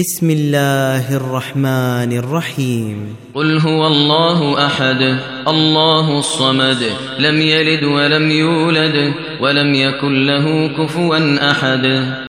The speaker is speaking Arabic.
بسم الله الرحمن الرحيم قل هو الله أحد الله الصمد لم يلد ولم يولد ولم يكن له كفوا أحد